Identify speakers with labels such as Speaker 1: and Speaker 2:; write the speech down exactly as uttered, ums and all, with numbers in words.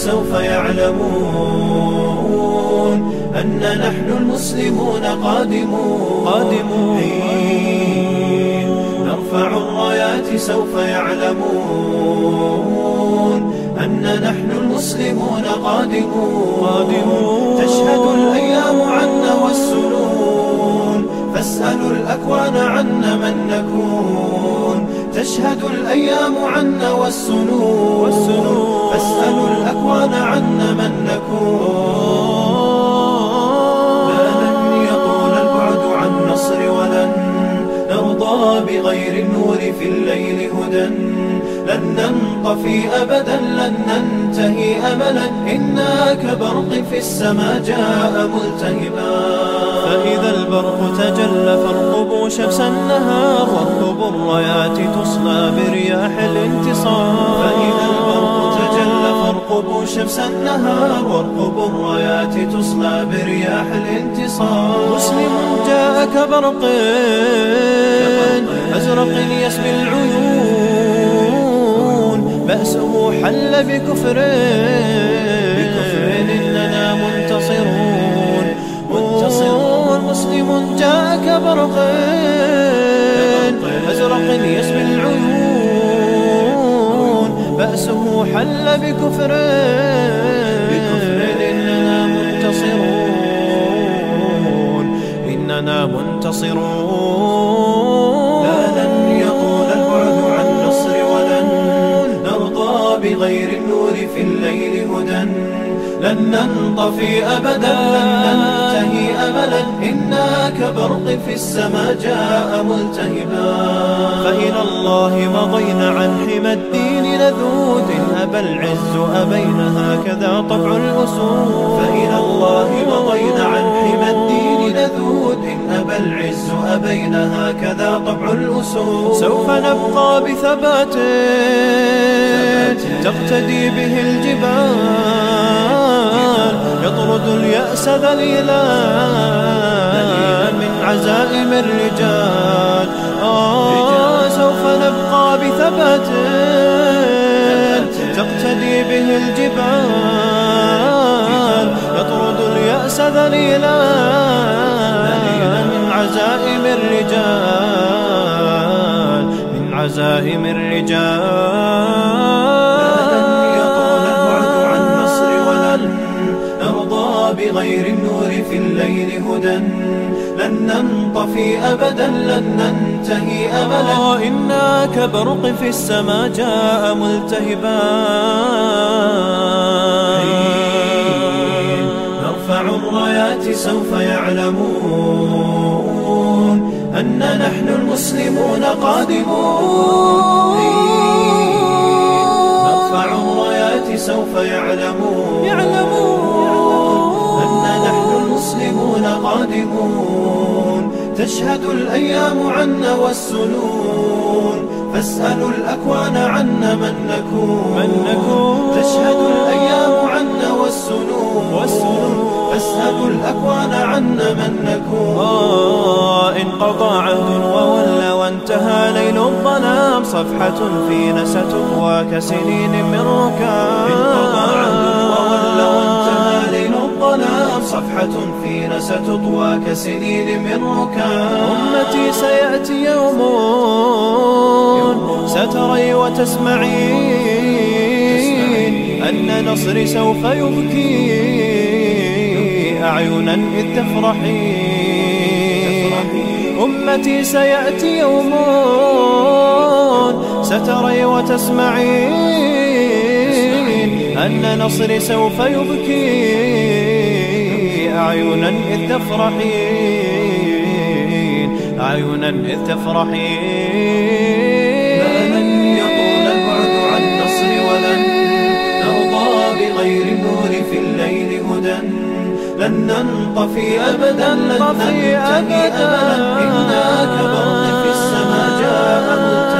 Speaker 1: سوف يعلمون أن نحن المسلمون قادمون قادمون نرفع الرايات سوف يعلمون أن نحن المسلمون قادمون قادمون تشهد الأيام عنا والسنون فاسألوا الأكوان عنا من نكون تشهد الأيام عنا والسنون فاسألوا الأكوان عنا من نكون لا لن يطول البعد عن نصر ولن نرضى بغير النور في الليل هدى لن ننطفي أبدا لن ننتهي أملا إنا كبرق في السماء جاء ملتهبا
Speaker 2: فإذا البرق تجلى فارقبوا شمس النهار واركبوا الرايات تصلى برياح الانتصار
Speaker 1: فإذا البرق تجلى فارقبوا شمس النهار واركبوا الرايات تصلى برياح الانتصار
Speaker 2: مسلم جاء كبرق أزرق يسبي العيون بأسه حل بكفر بكفر إننا منتصرون منتصرون مسلم جاء كبرق أزرق يسبي العيون بأسه حل بكفر بكفر إننا منتصرون إننا منتصرون
Speaker 1: لا لن يطول البعد عن نصر ولن نرضى بغير النور في الليل هدى لن ننطفي أبدا لن ننتهي أملا إنا كبرق في السماء جاء ملتهبا
Speaker 2: فإلى الله مضينا عن حمى الدين نذود إن أبى العز أبين هكذا طبع الأسود
Speaker 1: فإلى الله مضينا عن حمى الدين نذود إن أبى العز أبين هكذا طبع الأسود
Speaker 2: سوف نبقى بثبات تقتدي به الجبال يطرد اليأس ذليلا من عزائم الرجال آه سوف نبقى بثبات تقتدي به الجبال يطرد اليأس ذليلا من عزائم الرجال من عزائم الرجال
Speaker 1: بغير النور في الليل هدى لن ننطفي أبدا لن ننتهي أملا
Speaker 2: إنا كبرق في السماء جاء ملتهبا
Speaker 1: نرفع الرايات سوف يعلمون أن نحن المسلمون قادمون نرفع الرايات سوف يعلمون المسلمون قادمون تشهد الأيام عنا والسنون فاسألوا الأكوان عنا من نكون
Speaker 2: من نكون
Speaker 1: تشهد الأيام عنا والسنون فاسألوا الأكوان عنا من نكون
Speaker 2: آه انقضى عهد وولى وانتهى ليل الظلام صفحة فينا ستطوى كسنين من ركام
Speaker 1: انقضى عهد وولى وانتهى ليل الظلام صفحة فينا ستطوى كسنين من ركام
Speaker 2: أمتي سيأتي يوم ستري وتسمعين أن نصري سوف يبكي أعينا إذ تفرحين أمتي سيأتي يوم ستري وتسمعين أن نصري سوف يبكي أعينا إذ تفرحين أعينا إذ تفرحين
Speaker 1: لا لن يطول البعد عن نصر ولن نرضى بغير النور في الليل هدى لن ننطفي أبدا لن ننتهي أملا إنا كبرق في السماء جاء ملتهبا